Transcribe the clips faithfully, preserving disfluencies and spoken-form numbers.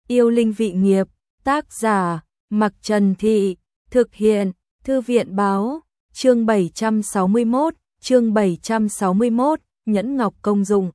Yêu linh vị nghiệp, tác giả, Mặc Trần Thị, thực hiện, Thư viện báo, chương bảy trăm sáu mươi mốt, chương bảy trăm sáu mươi mốt, nhẫn ngọc công dụng.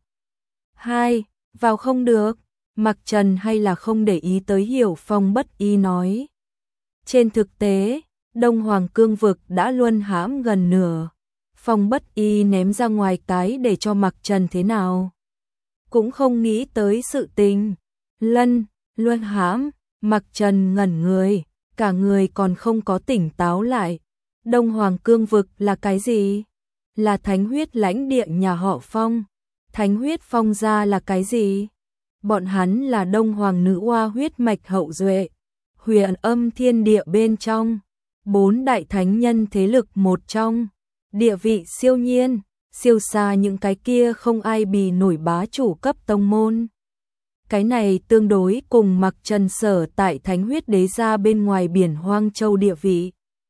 hai. Vào không được, Mặc Trần hay là không để ý tới Hiểu Phong bất y nói. Trên thực tế, Đông Hoàng cương vực đã luân hãm gần nửa. Phong bất y ném ra ngoài cái để cho Mặc Trần thế nào. Cũng không nghĩ tới sự tình. Lân, luân hãm, Mặc Trần ngẩn người, cả người còn không có tỉnh táo lại. Đông Hoàng cương vực là cái gì? Là thánh huyết lãnh địa nhà họ Phong. Thánh huyết Phong gia là cái gì? Bọn hắn là Đông Hoàng nữ oa huyết mạch hậu duệ. Huyền âm thiên địa bên trong. Bốn đại thánh nhân thế lực một trong. Địa vị siêu nhiên, siêu xa những cái kia không ai bì nổi bá chủ cấp tông môn. Cái này tương đối cùng Mặc Trần sở tại thánh huyết đế gia bên ngoài biển Hoang Châu địa vị.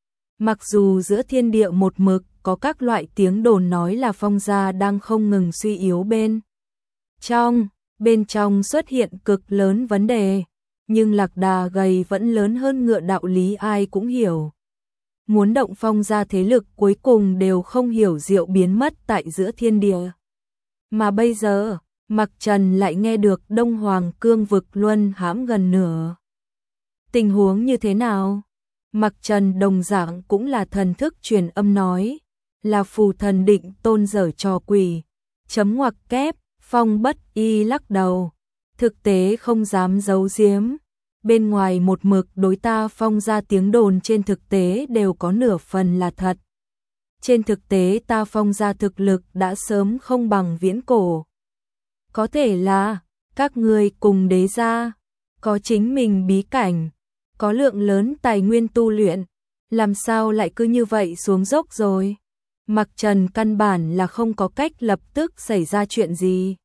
Mặc dù giữa thiên địa một mực có các loại tiếng đồn nói là Phong gia đang không ngừng suy yếu bên trong, bên trong xuất hiện cực lớn vấn đề, nhưng lạc đà gầy vẫn lớn hơn ngựa đạo lý ai cũng hiểu. Muốn động Phong gia thế lực cuối cùng đều không hiểu diệu biến mất tại giữa thiên địa. Mà bây giờ, Mặc Trần lại nghe được Đông Hoàng cương vực luân hãm gần nửa. Tình huống như thế nào? Mặc Trần đồng dạng cũng là thần thức truyền âm nói, là phù thần định tôn dở trò quỷ. Chấm ngoặc kép, Phong bất y lắc đầu, thực tế không dám giấu giếm. Bên ngoài một mực đối ta Phong ra tiếng đồn trên thực tế đều có nửa phần là thật. Trên thực tế ta Phong ra thực lực đã sớm không bằng viễn cổ. Có thể là, các người cùng đế gia, có chính mình bí cảnh, có lượng lớn tài nguyên tu luyện, làm sao lại cứ như vậy xuống dốc rồi? Mặc Trần căn bản là không có cách lập tức xảy ra chuyện gì.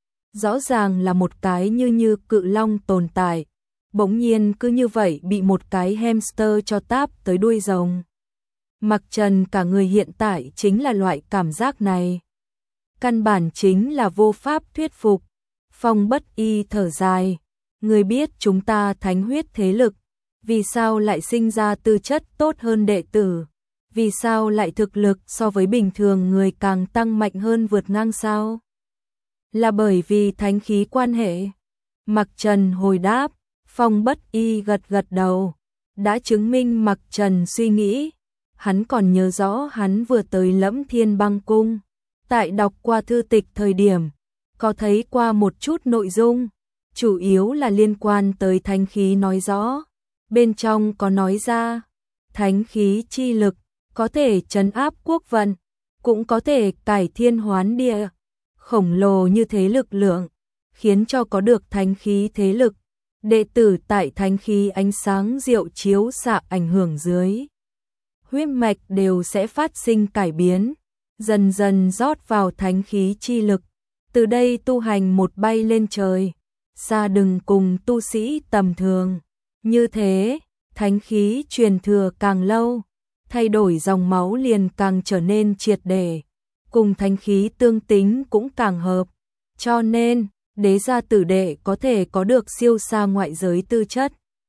Rõ ràng là một cái như như cự long tồn tại, bỗng nhiên cứ như vậy bị một cái hamster cho táp tới đuôi rồng. Mặc Trần cả người hiện tại chính là loại cảm giác này. Căn bản chính là vô pháp thuyết phục. Phong bất y thở dài, người biết chúng ta thánh huyết thế lực, vì sao lại sinh ra tư chất tốt hơn đệ tử? Vì sao lại thực lực so với bình thường người càng tăng mạnh hơn vượt ngang sao? Là bởi vì thánh khí quan hệ. Mặc Trần hồi đáp, Phong bất y gật gật đầu, đã chứng minh Mặc Trần suy nghĩ. Hắn còn nhớ rõ hắn vừa tới Lẫm Thiên Băng Cung, tại đọc qua thư tịch thời điểm, có thấy qua một chút nội dung, chủ yếu là liên quan tới thánh khí nói rõ. Bên trong có nói ra, thánh khí chi lực có thể trấn áp quốc vận, cũng có thể cải thiên hoán địa. Khổng lồ như thế lực lượng, khiến cho có được thánh khí thế lực, đệ tử tại thánh khí ánh sáng diệu chiếu xạ ảnh hưởng dưới. Huyết mạch đều sẽ phát sinh cải biến, dần dần rót vào thánh khí chi lực, từ đây tu hành một bay lên trời, xa đừng cùng tu sĩ tầm thường. Như thế, thánh khí truyền thừa càng lâu, thay đổi dòng máu liền càng trở nên triệt để, cùng thánh khí tương tính cũng càng hợp. Cho nên, đế gia tử đệ có thể có được siêu xa ngoại giới tư chất.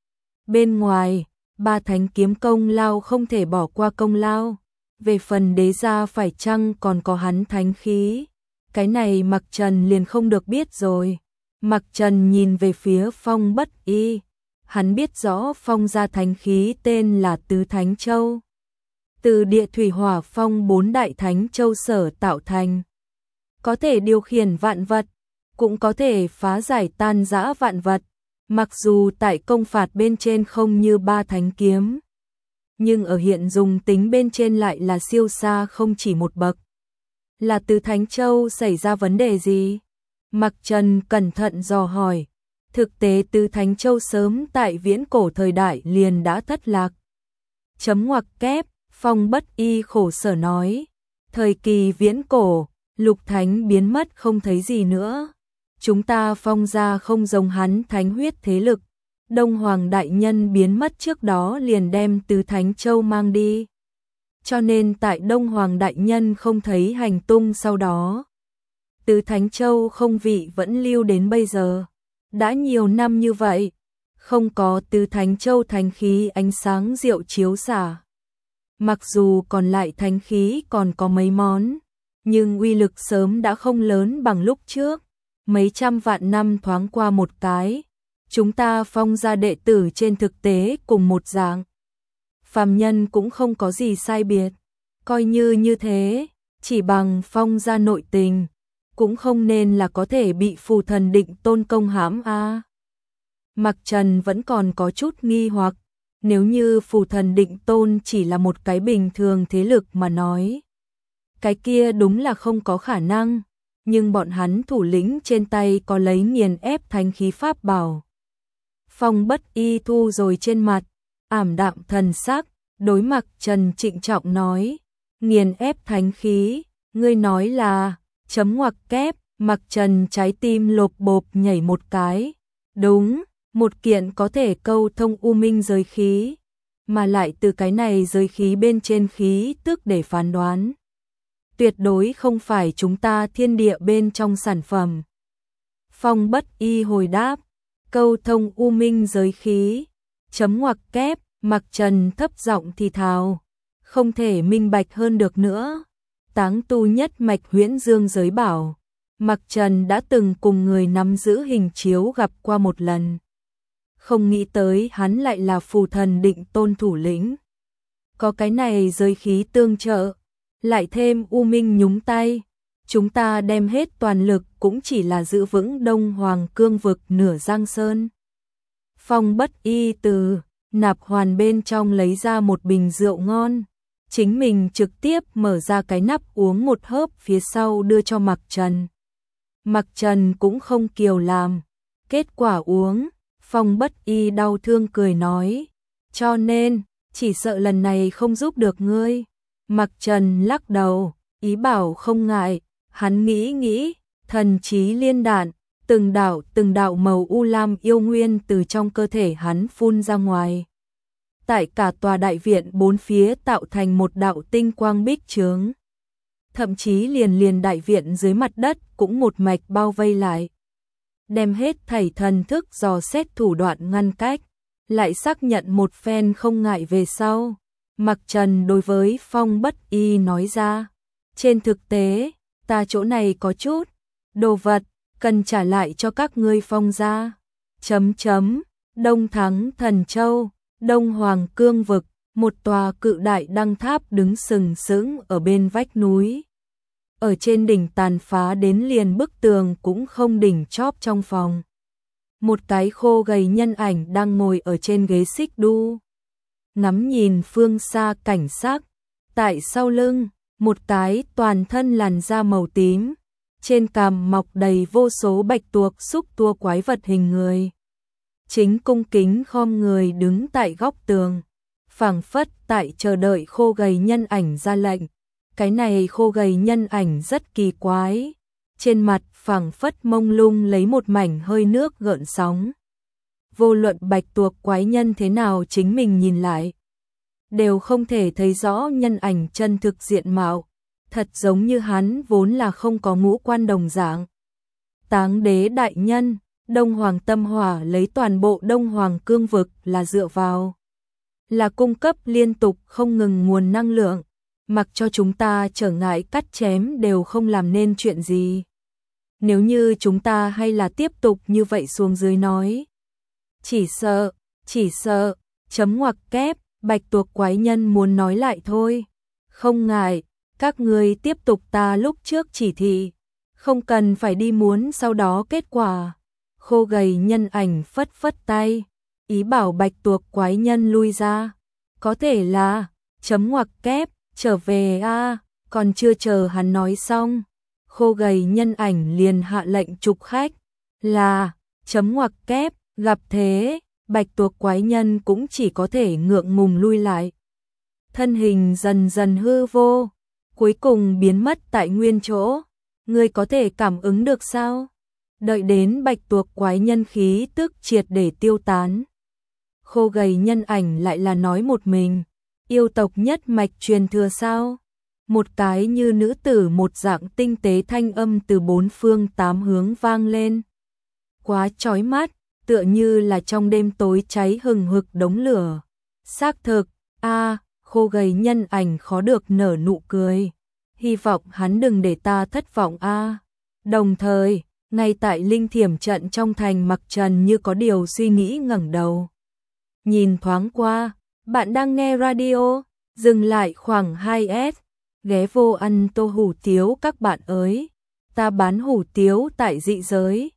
Bên ngoài, ba thánh kiếm công lao không thể bỏ qua công lao. Về phần đế gia phải chăng còn có hắn thánh khí, cái này Mặc Trần liền không được biết rồi. Mặc Trần nhìn về phía Phong bất y, hắn biết rõ Phong gia thánh khí tên là Tứ Thánh Châu. Từ địa thủy hỏa phong bốn đại thánh châu sở tạo thành. Có thể điều khiển vạn vật, cũng có thể phá giải tan rã vạn vật. Mặc dù tại công phạt bên trên không như ba thánh kiếm, nhưng ở hiện dùng tính bên trên lại là siêu xa không chỉ một bậc. Là Tứ Thánh Châu xảy ra vấn đề gì? Mặc Trần cẩn thận dò hỏi. Thực tế Tứ Thánh Châu sớm tại viễn cổ thời đại liền đã thất lạc. Chấm ngoặc kép, Phong bất y khổ sở nói. Thời kỳ viễn cổ, lục thánh biến mất không thấy gì nữa. Chúng ta Phong gia không giống hắn thánh huyết thế lực. Đông Hoàng đại nhân biến mất trước đó liền đem Tứ Thánh Châu mang đi. Cho nên tại Đông Hoàng đại nhân không thấy hành tung sau đó. Tứ Thánh Châu không vị vẫn lưu đến bây giờ. Đã nhiều năm như vậy, không có tứ thánh châu thánh khí ánh sáng diệu chiếu xả. Mặc dù còn lại thánh khí còn có mấy món, nhưng uy lực sớm đã không lớn bằng lúc trước. Mấy trăm vạn năm thoáng qua một cái, chúng ta Phong gia đệ tử trên thực tế cùng một dạng. Phàm nhân cũng không có gì sai biệt, coi như như thế, chỉ bằng Phong gia nội tình, cũng không nên là có thể bị phù thần định tôn công hãm a. À. Mạc Trần vẫn còn có chút nghi hoặc, nếu như phù thần định tôn chỉ là một cái bình thường thế lực mà nói, cái kia đúng là không có khả năng, nhưng bọn hắn thủ lĩnh trên tay có lấy nghiền ép thánh khí pháp bảo. Phong Bất Y thu rồi trên mặt, ảm đạm thần sắc, đối Mạc Trần trịnh trọng nói, nghiền ép thánh khí, ngươi nói là, chấm ngoặc kép, Mạc Trần trái tim lộp bộp nhảy một cái, đúng, một kiện có thể câu thông u minh giới khí, mà lại từ cái này giới khí bên trên khí tức để phán đoán. Tuyệt đối không phải chúng ta thiên địa bên trong sản phẩm. Phong Bất Y hồi đáp, câu thông u minh giới khí, chấm ngoặc kép, Mạc Trần thấp giọng thì thào, không thể minh bạch hơn được nữa. Táng tu nhất mạch huyễn dương giới bảo, Mạc Trần đã từng cùng người nắm giữ hình chiếu gặp qua một lần. Không nghĩ tới hắn lại là phù thần định tôn thủ lĩnh. Có cái này giới khí tương trợ, lại thêm u minh nhúng tay, chúng ta đem hết toàn lực cũng chỉ là giữ vững Đông Hoàng cương vực nửa giang sơn. Phong Bất Y từ nạp hoàn bên trong lấy ra một bình rượu ngon, chính mình trực tiếp mở ra cái nắp uống một hớp phía sau đưa cho Mạc Trần. Mạc Trần cũng không kiều làm, kết quả uống, Phong Bất Y đau thương cười nói, cho nên, chỉ sợ lần này không giúp được ngươi. Mạc Trần lắc đầu, ý bảo không ngại, hắn nghĩ nghĩ, thần trí liên đạn, từng đạo từng đạo màu u lam yêu nguyên từ trong cơ thể hắn phun ra ngoài. Tại cả tòa đại viện bốn phía tạo thành một đạo tinh quang bích chướng. Thậm chí liền liền đại viện dưới mặt đất cũng một mạch bao vây lại. Đem hết thảy thần thức dò xét thủ đoạn ngăn cách, lại xác nhận một phen không ngại về sau. Mạc Trần đối với Phong Bất Y nói ra, trên thực tế, ta chỗ này có chút đồ vật, cần trả lại cho các ngươi Phong gia. Chấm chấm, Đông Thắng Thần Châu, Đông Hoàng Cương Vực, một tòa cự đại đăng tháp đứng sừng sững ở bên vách núi. Ở trên đỉnh tàn phá đến liền bức tường cũng không đỉnh chóp trong phòng. Một cái khô gầy nhân ảnh đang ngồi ở trên ghế xích đu, ngắm nhìn phương xa cảnh sắc. Tại sau lưng, một cái toàn thân làn da màu tím, trên cằm mọc đầy vô số bạch tuộc xúc tua quái vật hình người. Chính cung kính khom người đứng tại góc tường, phảng phất tại chờ đợi khô gầy nhân ảnh ra lệnh. Cái này khô gầy nhân ảnh rất kỳ quái, trên mặt phảng phất mông lung lấy một mảnh hơi nước gợn sóng. Vô luận bạch tuộc quái nhân thế nào chính mình nhìn lại, đều không thể thấy rõ nhân ảnh chân thực diện mạo, thật giống như hắn vốn là không có ngũ quan đồng dạng. Táng đế đại nhân, Đông Hoàng Tâm Hỏa lấy toàn bộ Đông Hoàng cương vực là dựa vào, là cung cấp liên tục không ngừng nguồn năng lượng, mặc cho chúng ta trở ngại cắt chém đều không làm nên chuyện gì. Nếu như chúng ta hay là tiếp tục như vậy xuống dưới nói, chỉ sợ, chỉ sợ, chấm ngoặc kép, bạch tuộc quái nhân muốn nói lại thôi. Không ngại, các ngươi tiếp tục ta lúc trước chỉ thị, không cần phải đi muốn sau đó kết quả. Khô gầy nhân ảnh phất phất tay, ý bảo bạch tuộc quái nhân lui ra. Có thể là, chấm ngoặc kép, trở về a. À, còn chưa chờ hắn nói xong, khô gầy nhân ảnh liền hạ lệnh trục khách, là, chấm ngoặc kép, gặp thế, bạch tuộc quái nhân cũng chỉ có thể ngượng ngùng lui lại. Thân hình dần dần hư vô, cuối cùng biến mất tại nguyên chỗ. Ngươi có thể cảm ứng được sao? Đợi đến bạch tuộc quái nhân khí tức triệt để tiêu tán, khô gầy nhân ảnh lại là nói một mình, yêu tộc nhất mạch truyền thừa sao? Một cái như nữ tử một dạng tinh tế thanh âm từ bốn phương tám hướng vang lên. Quá chói mắt, tựa như là trong đêm tối cháy hừng hực đống lửa. Xác thực, a, khô gầy nhân ảnh khó được nở nụ cười. Hy vọng hắn đừng để ta thất vọng a. Đồng thời, ngay tại linh thiểm trận trong thành, Mặc Trần như có điều suy nghĩ ngẩng đầu. Nhìn thoáng qua, bạn đang nghe radio, dừng lại khoảng hai s, ghé vô ăn tô hủ tiếu các bạn ơi. Ta bán hủ tiếu tại dị giới.